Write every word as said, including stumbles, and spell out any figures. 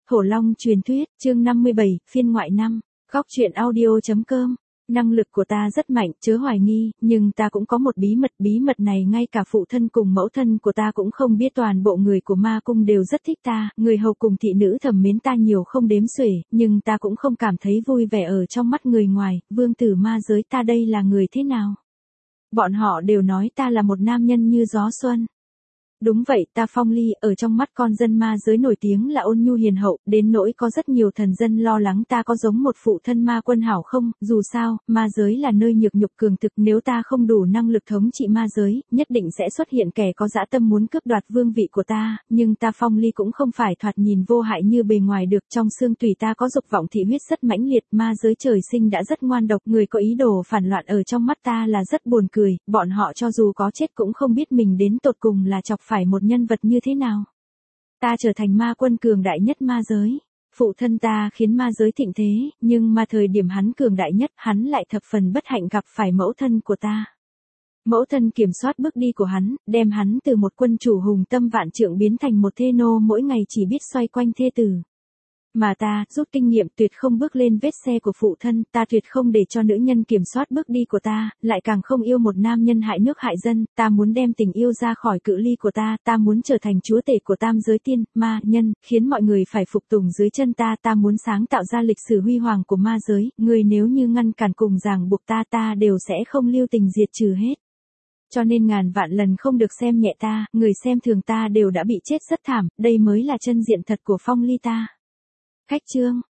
Hổ Long truyền thuyết, chương năm mươi bảy, phiên ngoại năm. Góc truyện audio.com. Năng lực của ta rất mạnh, chớ hoài nghi, nhưng ta cũng có một bí mật, bí mật này ngay cả phụ thân cùng mẫu thân của ta cũng không biết. Toàn bộ người của ma cung đều rất thích ta, người hầu cùng thị nữ thầm mến ta nhiều không đếm xuể, nhưng ta cũng không cảm thấy vui vẻ ở trong mắt người ngoài. Vương tử ma giới, ta đây là người thế nào? Bọn họ đều nói ta là một nam nhân như gió xuân. Đúng vậy, ta Phong Ly, ở trong mắt con dân ma giới nổi tiếng là ôn nhu hiền hậu, đến nỗi có rất nhiều thần dân lo lắng ta có giống một phụ thân ma quân hảo không. Dù sao, ma giới là nơi nhược nhục cường thực, nếu ta không đủ năng lực thống trị ma giới, nhất định sẽ xuất hiện kẻ có dã tâm muốn cướp đoạt vương vị của ta. Nhưng ta Phong Ly cũng không phải thoạt nhìn vô hại như bề ngoài được, trong xương tùy ta có dục vọng thị huyết rất mãnh liệt. Ma giới trời sinh đã rất ngoan độc, người có ý đồ phản loạn ở trong mắt ta là rất buồn cười, bọn họ cho dù có chết cũng không biết mình đến tột cùng là chọc phải một nhân vật như thế nào. Ta trở thành ma quân cường đại nhất ma giới. Phụ thân ta khiến ma giới thịnh thế, nhưng mà thời điểm hắn cường đại nhất, hắn lại thập phần bất hạnh gặp phải mẫu thân của ta. Mẫu thân kiểm soát bước đi của hắn, đem hắn từ một quân chủ hùng tâm vạn trượng biến thành một thê nô mỗi ngày chỉ biết xoay quanh thê tử. Mà ta, rút kinh nghiệm, tuyệt không bước lên vết xe của phụ thân, ta tuyệt không để cho nữ nhân kiểm soát bước đi của ta, lại càng không yêu một nam nhân hại nước hại dân. Ta muốn đem tình yêu ra khỏi cự ly của ta, ta muốn trở thành chúa tể của tam giới tiên, ma, nhân, khiến mọi người phải phục tùng dưới chân ta. Ta muốn sáng tạo ra lịch sử huy hoàng của ma giới, người nếu như ngăn cản cùng ràng buộc ta, ta đều sẽ không lưu tình diệt trừ hết. Cho nên ngàn vạn lần không được xem nhẹ ta, người xem thường ta đều đã bị chết rất thảm, đây mới là chân diện thật của Phong Ly ta. Khách chương,